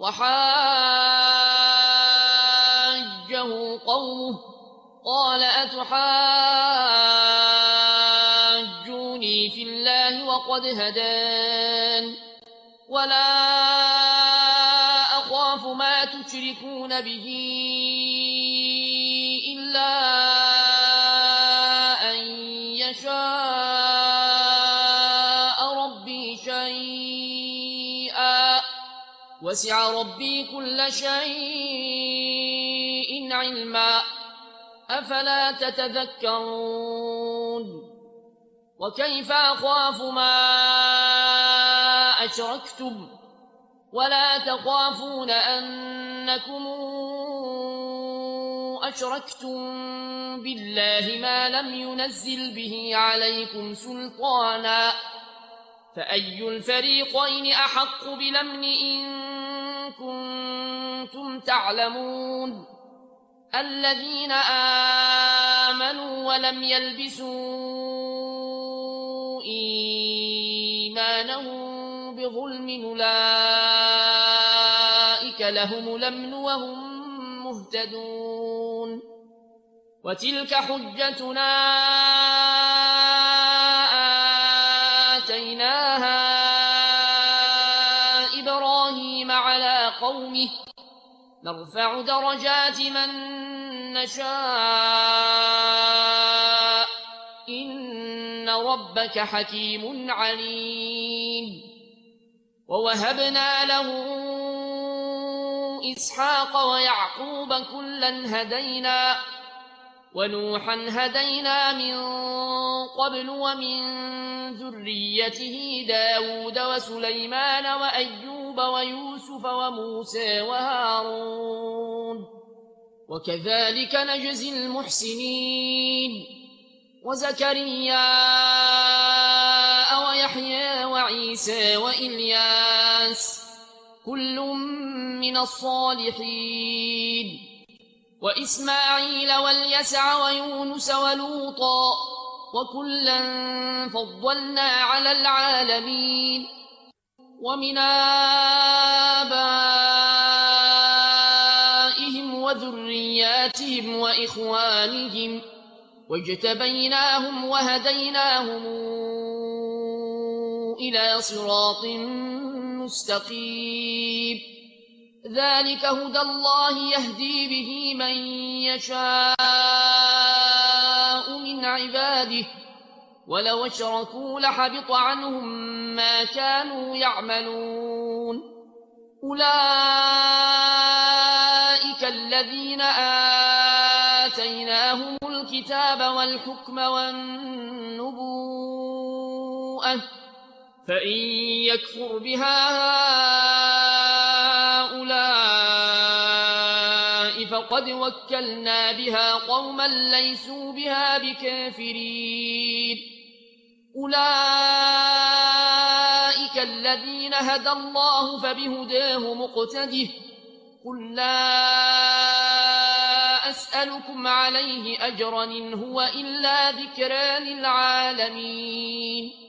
وحاجه قومه قال أتحاجوني في الله وقد هدان ولا أخاف ما تشركون به إلا أن يشاء ربي شيئا وسع ربي كل شيء علما أفلا تتذكرون وكيف أخاف ما أشركتم ولا تخافون أنكم أشركتم بالله ما لم ينزل به عليكم سلطانا فأي الفريقين أحق بالأمن إن كنتم تعلمون الذين آمنوا ولم يلبسوا إيمانهم بظلم أولئك لهم الأمن وهم مهتدون وتلك حجتنا آتيناها إبراهيم على قومه نرفع درجات من نشاء إن ربك حكيم عليم ووهبنا له إسحاق ويعقوب كلا هدينا ونوحا هدينا من قبل ومن ذريته داود وسليمان وأيوب ويوسف وموسى وهارون وكذلك نجزي المحسنين وزكريا ويحيى وعيسى وإلياس كل من الصالحين وإسماعيل واليسع ويونس ولوطا وكلا فضلنا على العالمين ومن آبائهم وذرياتهم وإخوانهم واجتبيناهم وهديناهم إلى صراط مستقيم ذلك هدى الله يهدي به من يشاء من عباده ولو اشركوا لحبط عنهم ما كانوا يعملون أولئك الذين آتيناهم الكتاب والحكم والنبوءة فإن يكفر بها هؤلاء فقد وكلنا بها قوما ليسوا بها بكافرين أولئك الذين هدى الله فبهداه مقتده قل لا أسألكم عليه أجرا إن هو إلا ذكرى للعالمين